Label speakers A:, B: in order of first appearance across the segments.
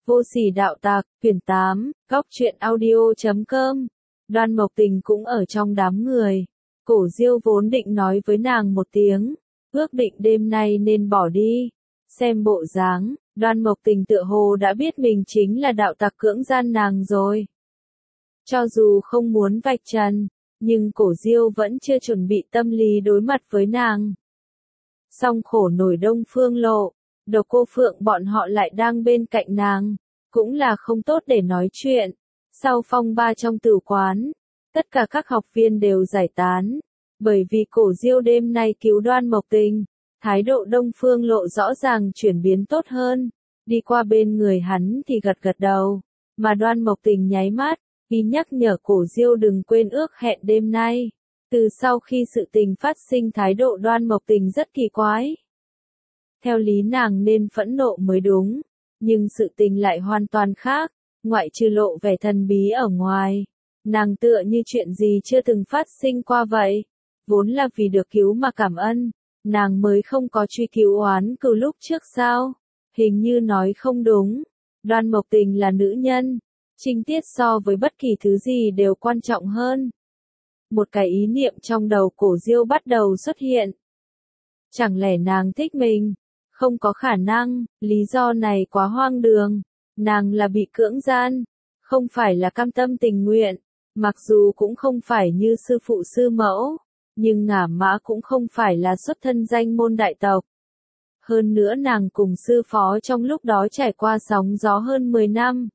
A: Vô sỉ đạo tặc, quyển 8, góc truyện audio.com. Đoan Mộc Tình cũng ở trong đám người. Cổ Diêu vốn định nói với nàng một tiếng, ước định đêm nay nên bỏ đi. Xem bộ dáng, Đoan Mộc Tình tựa hồ đã biết mình chính là đạo tặc cưỡng gian nàng rồi. Cho dù không muốn vạch trần, nhưng Cổ Diêu vẫn chưa chuẩn bị tâm lý đối mặt với nàng. Song khổ nổi Đông Phương Lộ, Độc Cô Phượng bọn họ lại đang bên cạnh nàng, cũng là không tốt để nói chuyện. Sau phong ba trong tử quán, tất cả các học viên đều giải tán, bởi vì Cổ Diêu đêm nay cứu Đoan Mộc Tình, thái độ Đông Phương Lộ rõ ràng chuyển biến tốt hơn, đi qua bên người hắn thì gật gật đầu, mà Đoan Mộc Tình nháy mắt, ý nhắc nhở Cổ Diêu đừng quên ước hẹn đêm nay. Từ sau khi sự tình phát sinh thái độ Đoan Mộc Tình rất kỳ quái. Theo lý nàng nên phẫn nộ mới đúng, nhưng sự tình lại hoàn toàn khác, ngoại trừ lộ vẻ thần bí ở ngoài. Nàng tựa như chuyện gì chưa từng phát sinh qua vậy. Vốn là vì được cứu mà cảm ơn, nàng mới không có truy cứu oán cừu lúc trước sao? Hình như nói không đúng. Đoan Mộc Tình là nữ nhân, trinh tiết so với bất kỳ thứ gì đều quan trọng hơn. Một cái ý niệm trong đầu Cổ Diêu bắt đầu xuất hiện. Chẳng lẽ nàng thích mình? Không có khả năng, lý do này quá hoang đường. Nàng là bị cưỡng gian, không phải là cam tâm tình nguyện, mặc dù cũng không phải như sư phụ sư mẫu, nhưng Ngả Mã cũng không phải là xuất thân danh môn đại tộc. Hơn nữa nàng cùng sư phó trong lúc đó trải qua sóng gió hơn 10 năm.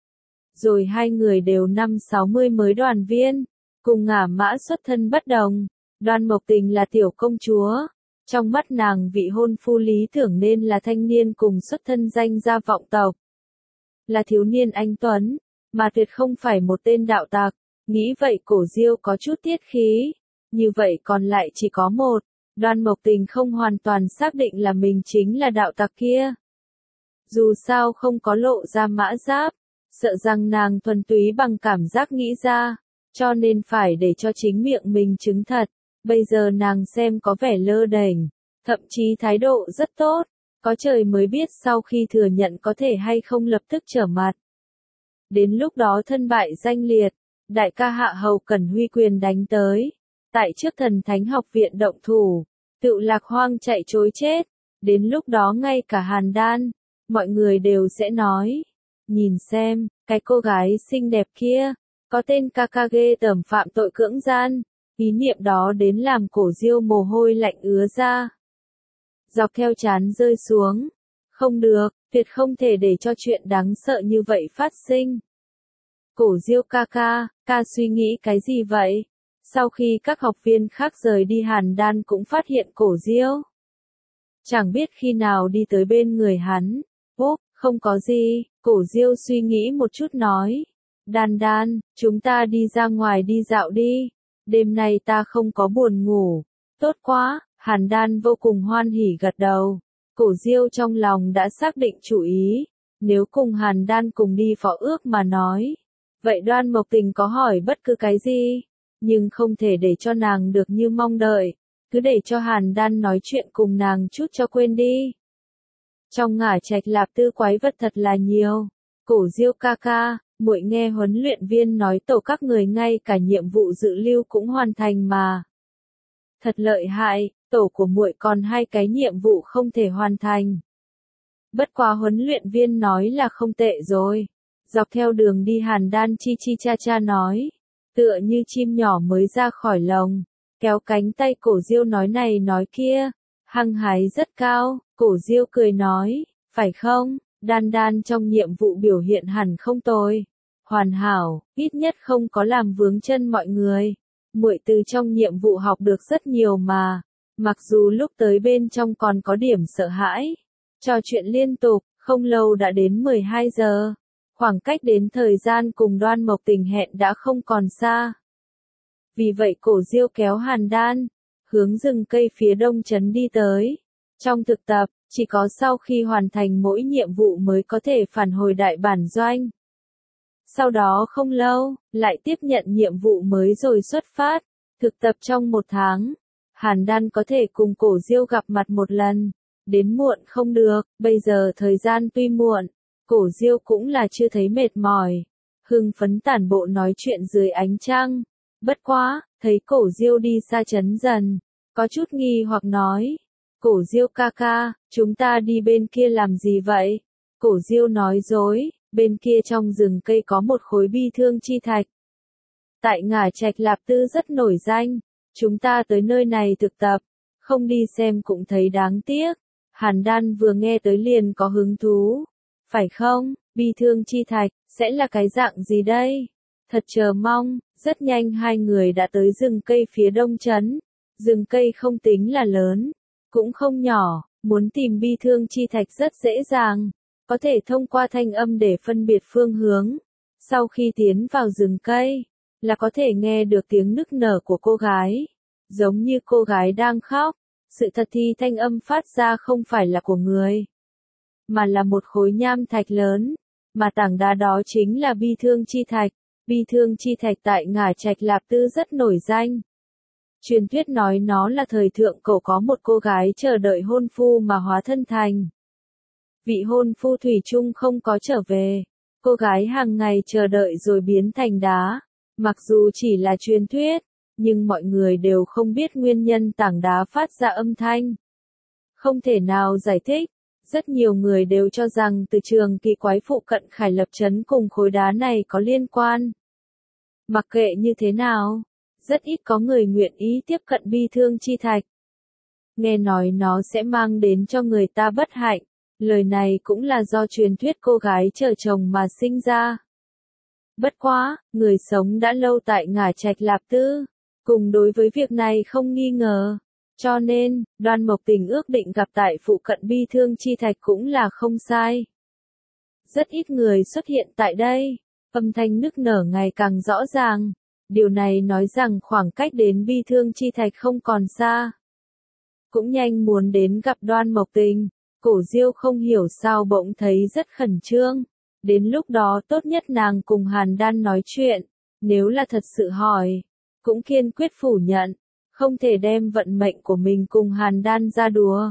A: Rồi hai người đều năm 60 mới đoàn viên, cùng Ngả Mã xuất thân bất đồng. Đoan Mộc Tình là tiểu công chúa. Trong mắt nàng vị hôn phu lý tưởng nên là thanh niên cùng xuất thân danh gia vọng tộc. Là thiếu niên anh tuấn, mà tuyệt không phải một tên đạo tặc. Nghĩ vậy Cổ Diêu có chút tiết khí. Như vậy còn lại chỉ có một. Đoan Mộc Tình không hoàn toàn xác định là mình chính là đạo tặc kia. Dù sao không có lộ ra mã giáp, sợ rằng nàng thuần túy bằng cảm giác nghĩ ra, cho nên phải để cho chính miệng mình chứng thật. Bây giờ nàng xem có vẻ lơ đễnh, thậm chí thái độ rất tốt, có trời mới biết sau khi thừa nhận có thể hay không lập tức trở mặt. Đến lúc đó thân bại danh liệt, đại ca Hạ Hầu cần huy quyền đánh tới, tại trước Thần Thánh Học Viện động thủ, tự lạc hoang chạy trối chết, đến lúc đó ngay cả Hàn Đan, mọi người đều sẽ nói, nhìn xem, cái cô gái xinh đẹp kia, có tên Kakage tẩm phạm tội cưỡng gian. Ý niệm đó đến làm Cổ Diêu mồ hôi lạnh ứa ra. Dọc theo trán rơi xuống. Không được, tuyệt không thể để cho chuyện đáng sợ như vậy phát sinh. Cổ Diêu ca suy nghĩ cái gì vậy? Sau khi các học viên khác rời đi Hàn Đan cũng phát hiện Cổ Diêu. Chẳng biết khi nào đi tới bên người hắn. Không có gì, Cổ Diêu suy nghĩ một chút nói. Đan, chúng ta đi ra ngoài đi dạo đi. Đêm nay ta không có buồn ngủ. Tốt quá, Hàn Đan vô cùng hoan hỉ gật đầu. Cổ Diêu trong lòng đã xác định chủ ý. Nếu cùng Hàn Đan cùng đi phó ước mà nói. Vậy Đoan Mộc Tình có hỏi bất cứ cái gì. Nhưng không thể để cho nàng được như mong đợi. Cứ để cho Hàn Đan nói chuyện cùng nàng chút cho quên đi. Trong Ngả Trạch Lạp Tư quái vật thật là nhiều. Cổ Diêu ca. Muội nghe huấn luyện viên nói tổ các người ngay cả nhiệm vụ dự lưu cũng hoàn thành mà. Thật lợi hại, tổ của muội còn 2 cái nhiệm vụ không thể hoàn thành. Bất quá huấn luyện viên nói là không tệ rồi. Dọc theo đường đi Hàn Đan chi cha nói. Tựa như chim nhỏ mới ra khỏi lồng. Kéo cánh tay Cổ Diêu nói này nói kia. Hăng hái rất cao, Cổ Diêu cười nói, phải không? Đan trong nhiệm vụ biểu hiện hẳn không tồi. Hoàn hảo, ít nhất không có làm vướng chân mọi người. Muội từ trong nhiệm vụ học được rất nhiều mà. Mặc dù lúc tới bên trong còn có điểm sợ hãi. Trò chuyện liên tục, không lâu đã đến 12 giờ. Khoảng cách đến thời gian cùng Đoan Mộc Tình hẹn đã không còn xa. Vì vậy Cổ Diêu kéo Hàn Đan, hướng rừng cây phía đông trấn đi tới. Trong thực tập, chỉ có sau khi hoàn thành mỗi nhiệm vụ mới có thể phản hồi đại bản doanh. Sau đó không lâu, lại tiếp nhận nhiệm vụ mới rồi xuất phát. Thực tập trong 1 tháng, Hàn Đan có thể cùng Cổ Diêu gặp mặt một lần. Đến muộn không được, bây giờ thời gian tuy muộn, Cổ Diêu cũng là chưa thấy mệt mỏi, hưng phấn tản bộ nói chuyện dưới ánh trăng. Bất quá, thấy Cổ Diêu đi xa chấn dần, có chút nghi hoặc nói, Cổ Diêu ca ca, chúng ta đi bên kia làm gì vậy? Cổ Diêu nói dối, bên kia trong rừng cây có một khối bi thương chi thạch. Tại Ngả Trạch Lạp Tư rất nổi danh, chúng ta tới nơi này thực tập, không đi xem cũng thấy đáng tiếc. Hàn Đan vừa nghe tới liền có hứng thú. Phải không, bi thương chi thạch, sẽ là cái dạng gì đây? Thật chờ mong, rất nhanh hai người đã tới rừng cây phía đông trấn. Rừng cây không tính là lớn, cũng không nhỏ, muốn tìm bi thương chi thạch rất dễ dàng, có thể thông qua thanh âm để phân biệt phương hướng. Sau khi tiến vào rừng cây, là có thể nghe được tiếng nức nở của cô gái, giống như cô gái đang khóc. Sự thật thì thanh âm phát ra không phải là của người, mà là một khối nham thạch lớn, mà tảng đá đó chính là bi thương chi thạch. Bi thương chi thạch tại Ngả Trạch Lạp Tư rất nổi danh. Truyền thuyết nói nó là thời thượng cổ có một cô gái chờ đợi hôn phu mà hóa thân thành. Vị hôn phu thủy chung không có trở về, cô gái hàng ngày chờ đợi rồi biến thành đá. Mặc dù chỉ là truyền thuyết, nhưng mọi người đều không biết nguyên nhân tảng đá phát ra âm thanh. Không thể nào giải thích, rất nhiều người đều cho rằng từ trường kỳ quái phụ cận Khải Lập trấn cùng khối đá này có liên quan. Mặc kệ như thế nào, rất ít có người nguyện ý tiếp cận bi thương chi thạch. Nghe nói nó sẽ mang đến cho người ta bất hạnh, lời này cũng là do truyền thuyết cô gái chờ chồng mà sinh ra. Bất quá, người sống đã lâu tại Ngả Trạch Lạp Tư, cùng đối với việc này không nghi ngờ. Cho nên, Đoan Mộc Tình ước định gặp tại phụ cận bi thương chi thạch cũng là không sai. Rất ít người xuất hiện tại đây, âm thanh nức nở ngày càng rõ ràng. Điều này nói rằng khoảng cách đến bi thương chi thạch không còn xa. Cũng nhanh muốn đến gặp Đoan Mộc Tình, Cổ Diêu không hiểu sao bỗng thấy rất khẩn trương. Đến lúc đó tốt nhất nàng cùng Hàn Đan nói chuyện, nếu là thật sự hỏi, cũng kiên quyết phủ nhận, không thể đem vận mệnh của mình cùng Hàn Đan ra đùa.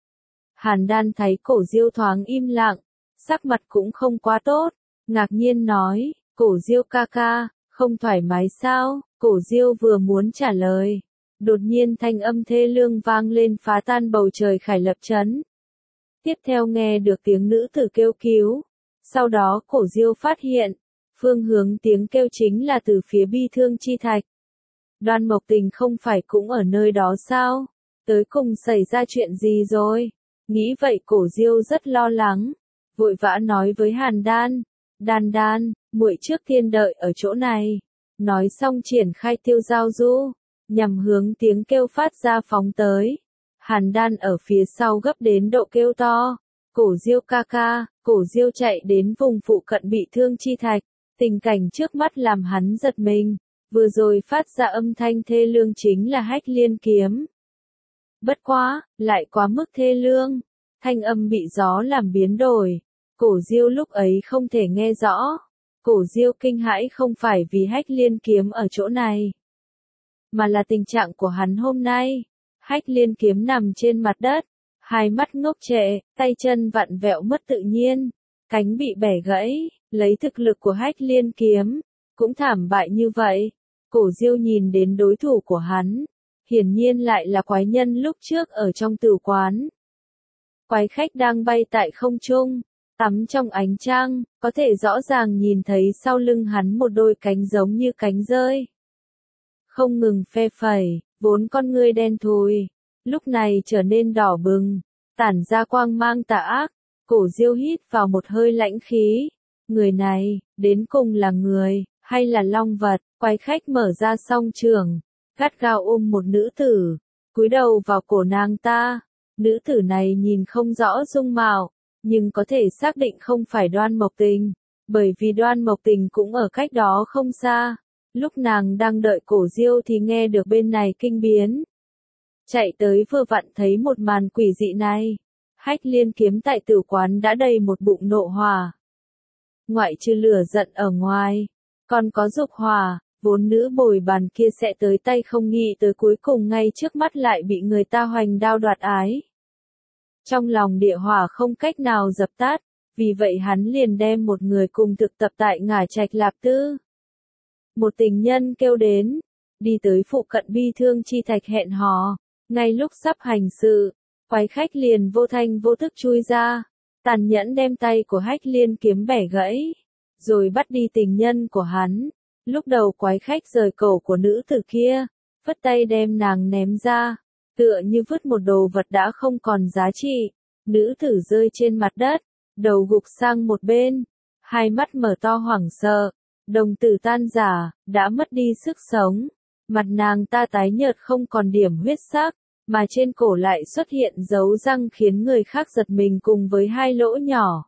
A: Hàn Đan thấy Cổ Diêu thoáng im lặng, sắc mặt cũng không quá tốt, ngạc nhiên nói, Cổ Diêu ca ca, không thoải mái sao? Cổ Diêu vừa muốn trả lời, đột nhiên thanh âm thê lương vang lên phá tan bầu trời Khải Lập trấn. Tiếp theo nghe được tiếng nữ tử kêu cứu. Sau đó Cổ Diêu phát hiện, phương hướng tiếng kêu chính là từ phía bi thương chi thạch. Đoan Mộc Tình không phải cũng ở nơi đó sao? Tới cùng xảy ra chuyện gì rồi? Nghĩ vậy Cổ Diêu rất lo lắng, vội vã nói với Hàn Đan, Đan Đan, muội trước tiên đợi ở chỗ này. Nói xong triển khai tiêu giao du, nhằm hướng tiếng kêu phát ra phóng tới. Hàn Đan ở phía sau gấp đến độ kêu to, Cổ Diêu ca ca. Cổ Diêu chạy đến vùng phụ cận bị thương chi thạch, tình cảnh trước mắt làm hắn giật mình, vừa rồi phát ra âm thanh thê lương chính là Hách Liên kiếm. Bất quá, lại quá mức thê lương, thanh âm bị gió làm biến đổi, Cổ Diêu lúc ấy không thể nghe rõ. Cổ Diêu kinh hãi không phải vì Hách Liên kiếm ở chỗ này, mà là tình trạng của hắn hôm nay. Hách Liên kiếm nằm trên mặt đất, hai mắt ngốc trệ, tay chân vặn vẹo mất tự nhiên, cánh bị bẻ gãy, lấy thực lực của Hách Liên kiếm, cũng thảm bại như vậy. Cổ Diêu nhìn đến đối thủ của hắn, hiển nhiên lại là quái nhân lúc trước ở trong tử quán. Quái khách đang bay tại không trung, tắm trong ánh trăng, có thể rõ ràng nhìn thấy sau lưng hắn một đôi cánh giống như cánh rơi. Không ngừng phe phẩy, vốn con ngươi đen thui, lúc này trở nên đỏ bừng, tản ra quang mang tà ác. Cổ Diêu hít vào một hơi lãnh khí. Người này, đến cùng là người, hay là long vật? Quái khách mở ra song trường, gắt gao ôm một nữ tử, cúi đầu vào cổ nàng ta. Nữ tử này nhìn không rõ dung mạo, nhưng có thể xác định không phải Đoan Mộc Tình, bởi vì Đoan Mộc Tình cũng ở cách đó không xa. Lúc nàng đang đợi Cổ Diêu thì nghe được bên này kinh biến. Chạy tới vừa vặn thấy một màn quỷ dị này. Hách Liên kiếm tại tử quán đã đầy một bụng nộ hỏa. Ngoại trừ lửa giận ở ngoài, còn có dục hỏa, vốn nữ bồi bàn kia sẽ tới tay không nghĩ tới cuối cùng ngay trước mắt lại bị người ta hoành đao đoạt ái. Trong lòng địa hỏa không cách nào dập tắt, vì vậy hắn liền đem một người cùng thực tập tại Ngải Trạch Lạp Tư. Một tình nhân kêu đến, đi tới phụ cận Bi Thương Chi Thạch hẹn hò, ngay lúc sắp hành sự, quái khách liền vô thanh vô tức chui ra, tàn nhẫn đem tay của Hách Liên kiếm bẻ gãy, rồi bắt đi tình nhân của hắn. Lúc đầu quái khách rời cổ của nữ tử kia, phất tay đem nàng ném ra, tựa như vứt một đồ vật đã không còn giá trị. Nữ tử rơi trên mặt đất, đầu gục sang một bên, hai mắt mở to hoảng sợ, đồng tử tan rã, đã mất đi sức sống. Mặt nàng ta tái nhợt không còn điểm huyết sắc, mà trên cổ lại xuất hiện dấu răng khiến người khác giật mình cùng với hai lỗ nhỏ.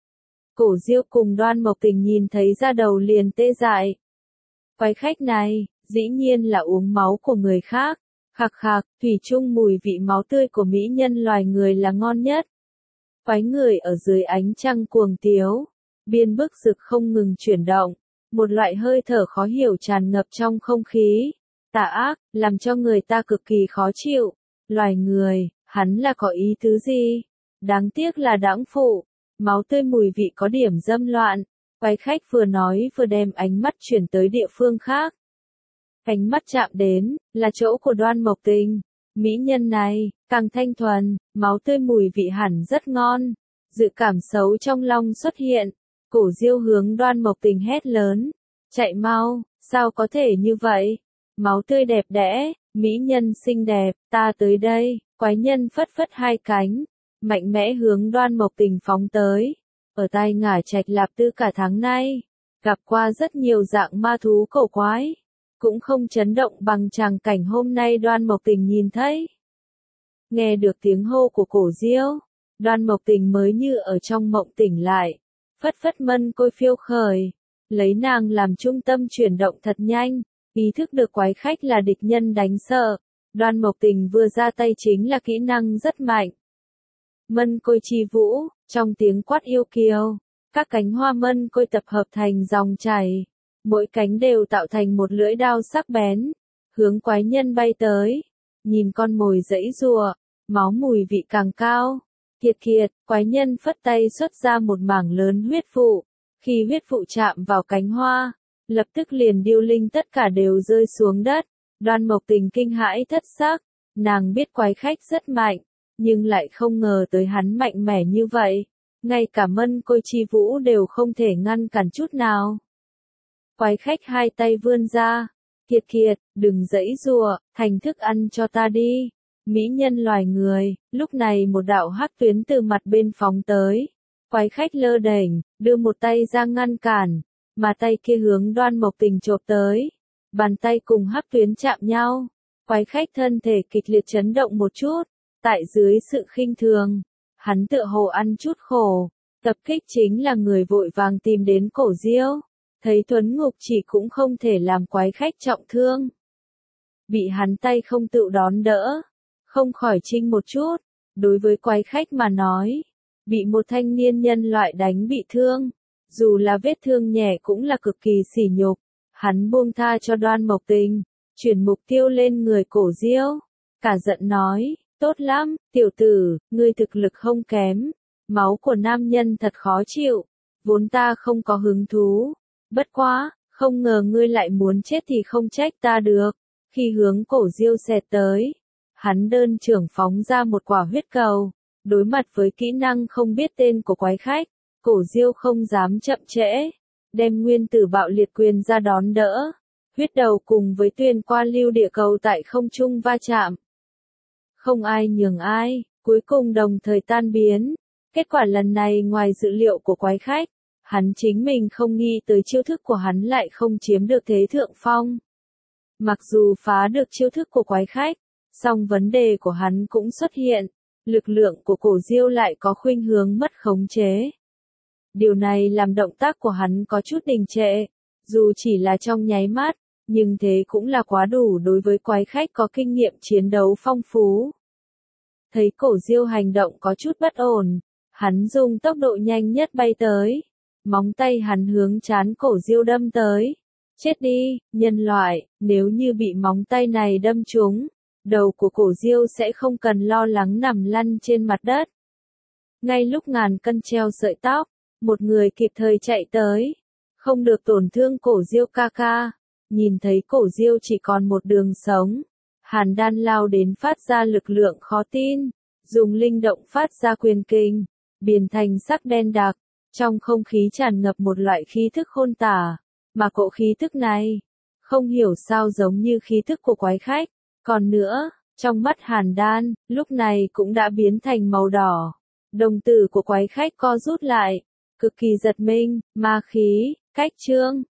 A: Cổ Diêu cùng Đoan Mộc Tình nhìn thấy da đầu liền tê dại. Quái khách này, dĩ nhiên là uống máu của người khác. Khạc khạc, thủy chung mùi vị máu tươi của mỹ nhân loài người là ngon nhất. Quái người ở dưới ánh trăng cuồng tiếu, biên bức rực không ngừng chuyển động, một loại hơi thở khó hiểu tràn ngập trong không khí, tà ác, làm cho người ta cực kỳ khó chịu. Loài người, hắn là có ý tứ gì? Đáng tiếc là đãng phụ, máu tươi mùi vị có điểm dâm loạn. Quái khách vừa nói vừa đem ánh mắt chuyển tới địa phương khác. Ánh mắt chạm đến, là chỗ của Đoan Mộc Tình. Mỹ nhân này, càng thanh thuần, máu tươi mùi vị hẳn rất ngon. Dự cảm xấu trong lòng xuất hiện. Cổ Diêu hướng Đoan Mộc Tình hét lớn. Chạy mau, sao có thể như vậy? Máu tươi đẹp đẽ, mỹ nhân xinh đẹp, ta tới đây. Quái nhân phất phất hai cánh, mạnh mẽ hướng Đoan Mộc Tình phóng tới. Ở tai Ngải Trạch Lạp Tư cả tháng nay, gặp qua rất nhiều dạng ma thú cổ quái, cũng không chấn động bằng tràng cảnh hôm nay Đoan Mộc Tình nhìn thấy. Nghe được tiếng hô của Cổ Diêu, Đoan Mộc Tình mới như ở trong mộng tỉnh lại, phất phất mân côi phiêu khởi, lấy nàng làm trung tâm chuyển động thật nhanh, ý thức được quái khách là địch nhân đánh sợ. Đoan Mộc Tình vừa ra tay chính là kỹ năng rất mạnh. Mân côi chi vũ, trong tiếng quát yêu kiều, các cánh hoa mân côi tập hợp thành dòng chảy, mỗi cánh đều tạo thành một lưỡi đao sắc bén, hướng quái nhân bay tới. Nhìn con mồi giãy giụa, máu mùi vị càng cao. Kiệt kiệt, quái nhân phất tay xuất ra một mảng lớn huyết vụ, khi huyết vụ chạm vào cánh hoa, lập tức liền điêu linh tất cả đều rơi xuống đất. Đoan Mộc Tình kinh hãi thất sắc, nàng biết quái khách rất mạnh, nhưng lại không ngờ tới hắn mạnh mẽ như vậy, ngay cả mân côi chi vũ đều không thể ngăn cản chút nào. Quái khách hai tay vươn ra, kiệt kiệt, đừng giãy giụa, thành thức ăn cho ta đi. Mỹ nhân loài người, lúc này một đạo hắc tuyến từ mặt bên phóng tới. Quái khách lơ đễnh, đưa một tay ra ngăn cản, mà tay kia hướng Đoan Mộc Tình chộp tới. Bàn tay cùng hắc tuyến chạm nhau, quái khách thân thể kịch liệt chấn động một chút, tại dưới sự khinh thường, hắn tựa hồ ăn chút khổ, tập kích chính là người vội vàng tìm đến Cổ Diêu, thấy Tuấn Ngục chỉ cũng không thể làm quái khách trọng thương. Bị hắn tay không tự đón đỡ, không khỏi chinh một chút, đối với quái khách mà nói, bị một thanh niên nhân loại đánh bị thương, dù là vết thương nhẹ cũng là cực kỳ sỉ nhục. Hắn buông tha cho Đoan Mộc Tình, chuyển mục tiêu lên người Cổ Diêu, cả giận nói, tốt lắm, tiểu tử, ngươi thực lực không kém, máu của nam nhân thật khó chịu, vốn ta không có hứng thú, bất quá, không ngờ ngươi lại muốn chết thì không trách ta được. Khi hướng Cổ Diêu xẹt tới, hắn đơn trưởng phóng ra một quả huyết cầu, đối mặt với kỹ năng không biết tên của quái khách, Cổ Diêu không dám chậm trễ, đem nguyên tử bạo liệt quyền ra đón đỡ, huyết đầu cùng với tuyên qua lưu địa cầu tại không trung va chạm. Không ai nhường ai, cuối cùng đồng thời tan biến. Kết quả lần này ngoài dự liệu của quái khách, hắn chính mình không nghĩ tới chiêu thức của hắn lại không chiếm được thế thượng phong. Mặc dù phá được chiêu thức của quái khách, song vấn đề của hắn cũng xuất hiện, lực lượng của Cổ Diêu lại có khuynh hướng mất khống chế. Điều này làm động tác của hắn có chút đình trệ, dù chỉ là trong nháy mắt, nhưng thế cũng là quá đủ đối với quái khách có kinh nghiệm chiến đấu phong phú. Thấy Cổ Diêu hành động có chút bất ổn, hắn dùng tốc độ nhanh nhất bay tới, móng tay hắn hướng trán Cổ Diêu đâm tới. Chết đi, nhân loại, nếu như bị móng tay này đâm trúng, đầu của Cổ Diêu sẽ không cần lo lắng nằm lăn trên mặt đất. Ngay lúc ngàn cân treo sợi tóc, Một người kịp thời chạy tới. Không được tổn thương Cổ Diêu ca ca. Nhìn thấy Cổ Diêu chỉ còn một đường sống. Hàn Đan lao đến phát ra lực lượng khó tin. Dùng linh động phát ra quyền kinh. Biến thành sắc đen đặc. Trong không khí tràn ngập một loại khí thức khôn tả. Mà cỗ khí thức này, không hiểu sao giống như khí thức của quái khách. Còn nữa, trong mắt Hàn Đan, lúc này cũng đã biến thành màu đỏ. Đồng tử của quái khách co rút lại. Cực kỳ giật mình, ma khí, cách trương.